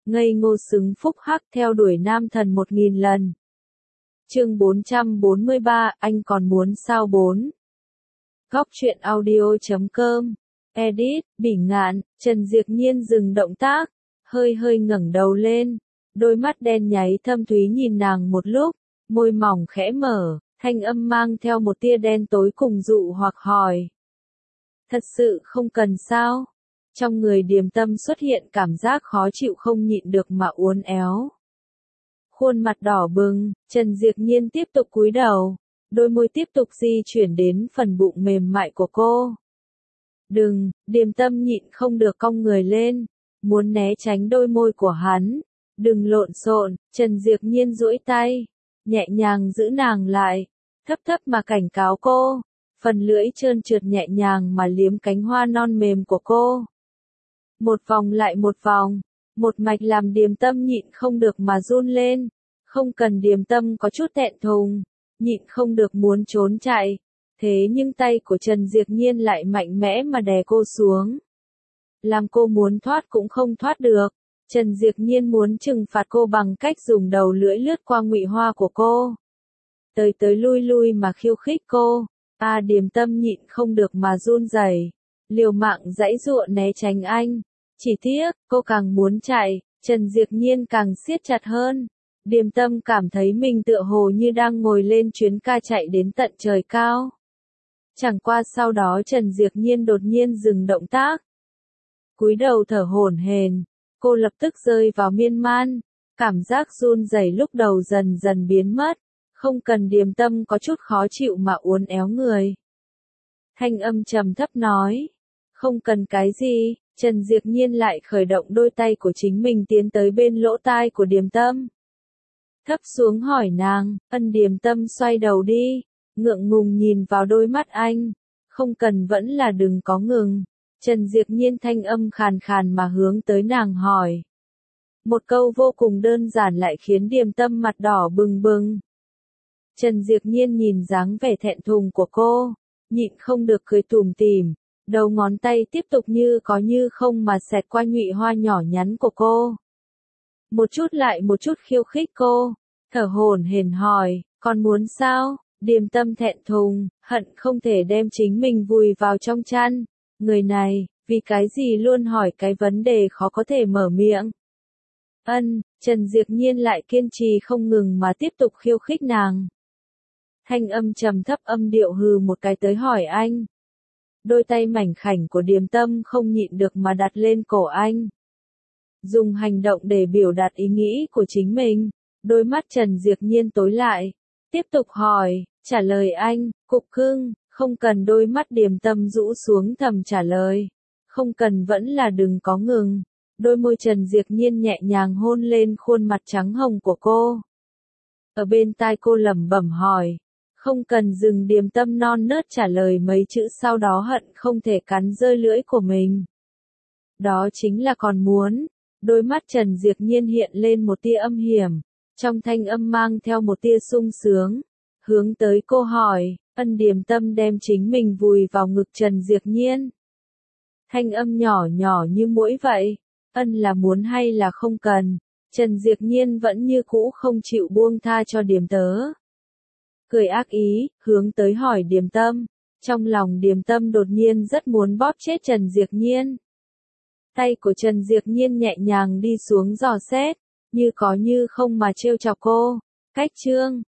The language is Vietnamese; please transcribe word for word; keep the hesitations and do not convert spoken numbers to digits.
ngây ngô xứng phúc hắc theo đuổi nam thần một nghìn lần. Chương bốn trăm bốn mươi ba, anh còn muốn sao bốn. Góc truyện audio chấm com. Edit, Bỉ Ngạn. Trần Diệp Nhiên dừng động tác, hơi hơi ngẩng đầu lên, đôi mắt đen nháy thâm thúy nhìn nàng một lúc, môi mỏng khẽ mở, thanh âm mang theo một tia đen tối cùng dụ hoặc hỏi. Thật sự không cần sao? Trong người Điềm Tâm xuất hiện cảm giác khó chịu không nhịn được mà uốn éo. Khuôn mặt đỏ bừng, Trần Diệp Nhiên tiếp tục cúi đầu, đôi môi tiếp tục di chuyển đến phần bụng mềm mại của cô. Đừng, Điềm Tâm nhịn không được cong người lên, muốn né tránh đôi môi của hắn. Đừng lộn xộn, Trần Diệp Nhiên duỗi tay, nhẹ nhàng giữ nàng lại, thấp thấp mà cảnh cáo cô, phần lưỡi trơn trượt nhẹ nhàng mà liếm cánh hoa non mềm của cô. Một vòng lại một vòng, một mạch làm Điềm Tâm nhịn không được mà run lên, không cần Điềm Tâm có chút thẹn thùng, nhịn không được muốn trốn chạy, thế nhưng tay của Trần Diệp Nhiên lại mạnh mẽ mà đè cô xuống. Làm cô muốn thoát cũng không thoát được. Trần Diệp Nhiên muốn trừng phạt cô bằng cách dùng đầu lưỡi lướt qua ngụy hoa của cô. Tới tới lui lui mà khiêu khích cô. A Điềm Tâm nhịn không được mà run rẩy, liều mạng giãy giụa né tránh anh. Chỉ tiếc, cô càng muốn chạy, Trần Diệp Nhiên càng siết chặt hơn. Điềm Tâm cảm thấy mình tựa hồ như đang ngồi lên chuyến ca chạy đến tận trời cao. Chẳng qua sau đó Trần Diệp Nhiên đột nhiên dừng động tác. Cúi đầu thở hổn hển. Cô lập tức rơi vào miên man, cảm giác run rẩy lúc đầu dần dần biến mất, không cần Điềm Tâm có chút khó chịu mà uốn éo người. Thanh âm trầm thấp nói, không cần cái gì. Trần Diệp Nhiên lại khởi động đôi tay của chính mình tiến tới bên lỗ tai của Điềm Tâm. Thấp xuống hỏi nàng, ân. Điềm Tâm xoay đầu đi, ngượng ngùng nhìn vào đôi mắt anh, không cần vẫn là đừng có ngừng. Trần Diệp Nhiên thanh âm khàn khàn mà hướng tới nàng hỏi. Một câu vô cùng đơn giản lại khiến Điềm Tâm mặt đỏ bừng bừng. Trần Diệp Nhiên nhìn dáng vẻ thẹn thùng của cô, nhịn không được cười tủm tỉm, đầu ngón tay tiếp tục như có như không mà xẹt qua nhụy hoa nhỏ nhắn của cô. Một chút lại một chút khiêu khích cô, thở hổn hển hỏi, còn muốn sao? Điềm Tâm thẹn thùng, hận không thể đem chính mình vùi vào trong chăn. Người này, vì cái gì luôn hỏi cái vấn đề khó có thể mở miệng. Ân, Trần Diệp Nhiên lại kiên trì không ngừng mà tiếp tục khiêu khích nàng. Thanh âm trầm thấp âm điệu hừ một cái tới hỏi anh. Đôi tay mảnh khảnh của Điềm Tâm không nhịn được mà đặt lên cổ anh. Dùng hành động để biểu đạt ý nghĩ của chính mình, đôi mắt Trần Diệp Nhiên tối lại. Tiếp tục hỏi, trả lời anh, cục cưng. Không cần. Đôi mắt Điềm Tâm rũ xuống thầm trả lời. Không cần vẫn là đừng có ngừng. Đôi môi Trần Diệp Nhiên nhẹ nhàng hôn lên khuôn mặt trắng hồng của cô. Ở bên tai cô lẩm bẩm hỏi. Không cần dừng. Điềm Tâm non nớt trả lời mấy chữ sau đó hận không thể cắn rơi lưỡi của mình. Đó chính là còn muốn. Đôi mắt Trần Diệp Nhiên hiện lên một tia âm hiểm. Trong thanh âm mang theo một tia sung sướng. Hướng tới cô hỏi. Ân. Điềm Tâm đem chính mình vùi vào ngực Trần Diệp Nhiên. Thanh âm nhỏ nhỏ như muỗi vậy. Ân là muốn hay là không cần. Trần Diệp Nhiên vẫn như cũ không chịu buông tha cho Điềm tớ. Cười ác ý, hướng tới hỏi Điềm Tâm. Trong lòng Điềm Tâm đột nhiên rất muốn bóp chết Trần Diệp Nhiên. Tay của Trần Diệp Nhiên nhẹ nhàng đi xuống dò xét, như có như không mà trêu chọc cô. Cách chương